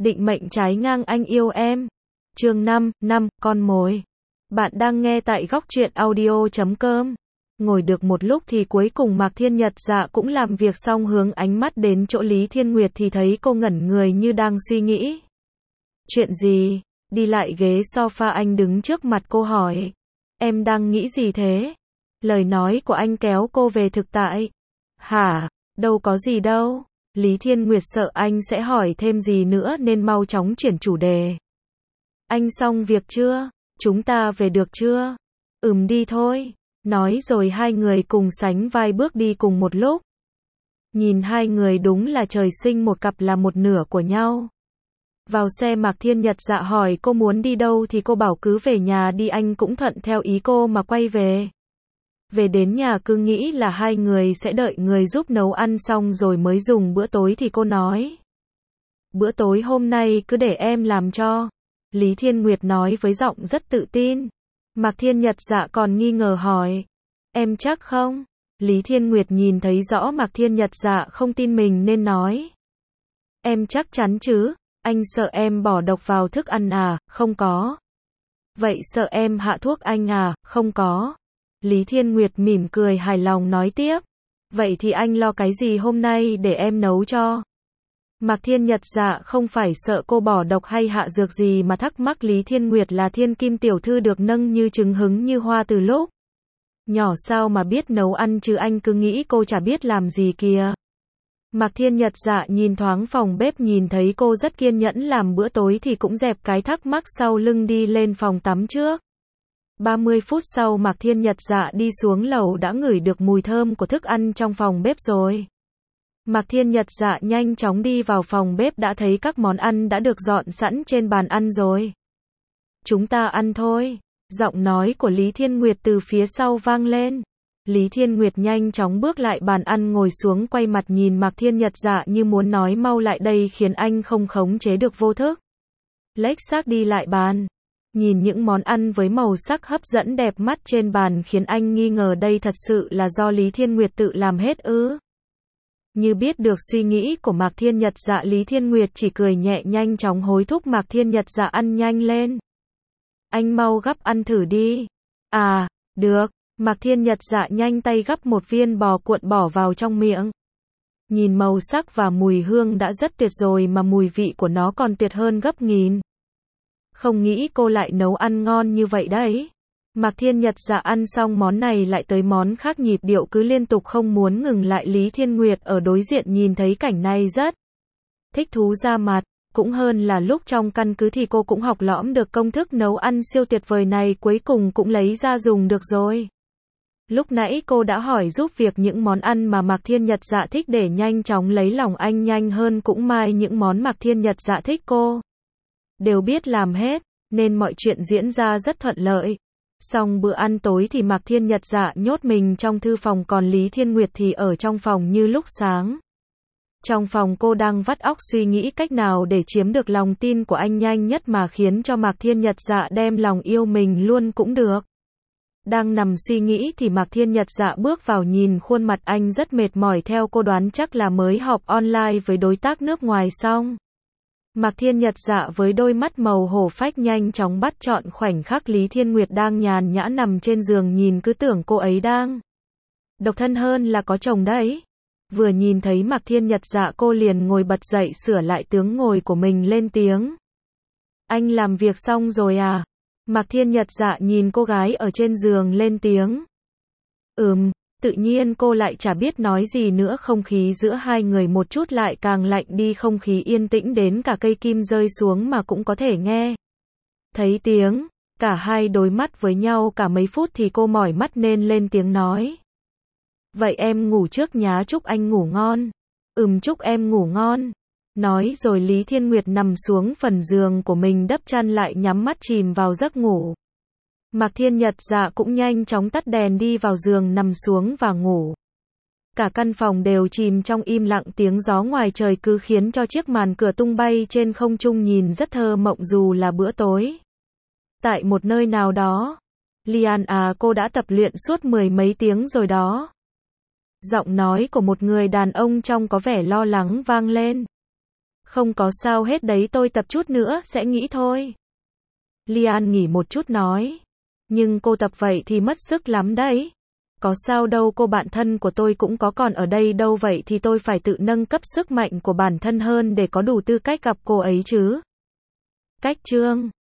Định mệnh trái ngang anh yêu em. Chương 5, con mồi. Bạn đang nghe tại góc truyện audio.com. Ngồi được một lúc thì cuối cùng Mạc Thiên Nhật Dạ cũng làm việc xong, hướng ánh mắt đến chỗ Lý Thiên Nguyệt thì thấy cô ngẩn người như đang suy nghĩ. Chuyện gì? Đi lại ghế sofa, anh đứng trước mặt cô hỏi. Em đang nghĩ gì thế? Lời nói của anh kéo cô về thực tại. Hả? Đâu có gì đâu. Lý Thiên Nguyệt sợ anh sẽ hỏi thêm gì nữa nên mau chóng chuyển chủ đề. Anh xong việc chưa? Chúng ta về được chưa? Đi thôi. Nói rồi hai người cùng sánh vai bước đi cùng một lúc. Nhìn hai người đúng là trời sinh một cặp, là một nửa của nhau. Vào xe, Mạc Thiên Nhật Dạ hỏi cô muốn đi đâu thì cô bảo cứ về nhà đi, anh cũng thuận theo ý cô mà quay về. Về đến nhà cứ nghĩ là hai người sẽ đợi người giúp nấu ăn xong rồi mới dùng bữa tối thì cô nói. Bữa tối hôm nay cứ để em làm cho. Lý Thiên Nguyệt nói với giọng rất tự tin. Mạc Thiên Nhật Dạ còn nghi ngờ hỏi. Em chắc không? Lý Thiên Nguyệt nhìn thấy rõ Mạc Thiên Nhật Dạ không tin mình nên nói. Em chắc chắn chứ? Anh sợ em bỏ độc vào thức ăn à? Không có. Vậy sợ em hạ thuốc anh à? Không có. Lý Thiên Nguyệt mỉm cười hài lòng nói tiếp. Vậy thì anh lo cái gì hôm nay để em nấu cho? Mạc Thiên Nhật Dạ không phải sợ cô bỏ độc hay hạ dược gì mà thắc mắc Lý Thiên Nguyệt là thiên kim tiểu thư được nâng như trứng hứng như hoa từ lúc nhỏ sao mà biết nấu ăn chứ, anh cứ nghĩ cô chả biết làm gì kìa. Mạc Thiên Nhật Dạ nhìn thoáng phòng bếp, nhìn thấy cô rất kiên nhẫn làm bữa tối thì cũng dẹp cái thắc mắc sau lưng đi lên phòng tắm trước. 30 phút sau Mạc Thiên Nhật Dạ đi xuống lầu đã ngửi được mùi thơm của thức ăn trong phòng bếp rồi. Mạc Thiên Nhật Dạ nhanh chóng đi vào phòng bếp, đã thấy các món ăn đã được dọn sẵn trên bàn ăn rồi. Chúng ta ăn thôi. Giọng nói của Lý Thiên Nguyệt từ phía sau vang lên. Lý Thiên Nguyệt nhanh chóng bước lại bàn ăn ngồi xuống, quay mặt nhìn Mạc Thiên Nhật Dạ như muốn nói mau lại đây, khiến anh không khống chế được vô thức. Lếch xác đi lại bàn. Nhìn những món ăn với màu sắc hấp dẫn đẹp mắt trên bàn khiến anh nghi ngờ đây thật sự là do Lý Thiên Nguyệt tự làm hết ư? Như biết được suy nghĩ của Mạc Thiên Nhật Dạ, Lý Thiên Nguyệt chỉ cười nhẹ, nhanh chóng hối thúc Mạc Thiên Nhật Dạ ăn nhanh lên. Anh mau gắp ăn thử đi. À, được. Mạc Thiên Nhật Dạ nhanh tay gắp một viên bò cuộn bỏ vào trong miệng. Nhìn màu sắc và mùi hương đã rất tuyệt rồi mà mùi vị của nó còn tuyệt hơn gấp nghìn. Không nghĩ cô lại nấu ăn ngon như vậy đấy. Mạc Thiên Nhật Dạ ăn xong món này lại tới món khác, nhịp điệu cứ liên tục không muốn ngừng lại. Lý Thiên Nguyệt ở đối diện nhìn thấy cảnh này rất thích thú ra mặt, cũng hơn là lúc trong căn cứ thì cô cũng học lõm được công thức nấu ăn siêu tuyệt vời này, cuối cùng cũng lấy ra dùng được rồi. Lúc nãy cô đã hỏi giúp việc những món ăn mà Mạc Thiên Nhật Dạ thích để nhanh chóng lấy lòng anh, nhanh hơn cũng may những món Mạc Thiên Nhật Dạ thích cô đều biết làm hết, nên mọi chuyện diễn ra rất thuận lợi. Xong bữa ăn tối thì Mạc Thiên Nhật Dạ nhốt mình trong thư phòng, còn Lý Thiên Nguyệt thì ở trong phòng như lúc sáng. Trong phòng cô đang vắt óc suy nghĩ cách nào để chiếm được lòng tin của anh nhanh nhất mà khiến cho Mạc Thiên Nhật Dạ đem lòng yêu mình luôn cũng được. Đang nằm suy nghĩ thì Mạc Thiên Nhật Dạ bước vào, nhìn khuôn mặt anh rất mệt mỏi, theo cô đoán chắc là mới họp online với đối tác nước ngoài xong. Mạc Thiên Nhật Dạ với đôi mắt màu hổ phách nhanh chóng bắt trọn khoảnh khắc Lý Thiên Nguyệt đang nhàn nhã nằm trên giường, nhìn cứ tưởng cô ấy đang độc thân hơn là có chồng đấy. Vừa nhìn thấy Mạc Thiên Nhật Dạ cô liền ngồi bật dậy, sửa lại tướng ngồi của mình, lên tiếng. Anh làm việc xong rồi à? Mạc Thiên Nhật Dạ nhìn cô gái ở trên giường lên tiếng. Tự nhiên cô lại chả biết nói gì nữa, không khí giữa hai người một chút lại càng lạnh đi, không khí yên tĩnh đến cả cây kim rơi xuống mà cũng có thể nghe thấy tiếng. Cả hai đối mắt với nhau cả mấy phút thì cô mỏi mắt nên lên tiếng nói. Vậy em ngủ trước nhá, chúc anh ngủ ngon. Chúc em ngủ ngon. Nói rồi Lý Thiên Nguyệt nằm xuống phần giường của mình, đắp chăn lại, nhắm mắt chìm vào giấc ngủ. Mạc Thiên Nhật Dạ cũng nhanh chóng tắt đèn, đi vào giường nằm xuống và ngủ. Cả căn phòng đều chìm trong im lặng, tiếng gió ngoài trời cứ khiến cho chiếc màn cửa tung bay trên không trung nhìn rất thơ mộng, dù là bữa tối. Tại một nơi nào đó. Lian à, cô đã tập luyện suốt 10 mấy tiếng rồi đó. Giọng nói của một người đàn ông trông có vẻ lo lắng vang lên. Không có sao hết đấy, tôi tập chút nữa sẽ nghỉ thôi. Lian nghỉ một chút nói. Nhưng cô tập vậy thì mất sức lắm đấy. Có sao đâu, cô bạn thân của tôi cũng có còn ở đây đâu, vậy thì tôi phải tự nâng cấp sức mạnh của bản thân hơn để có đủ tư cách gặp cô ấy chứ. Cách chương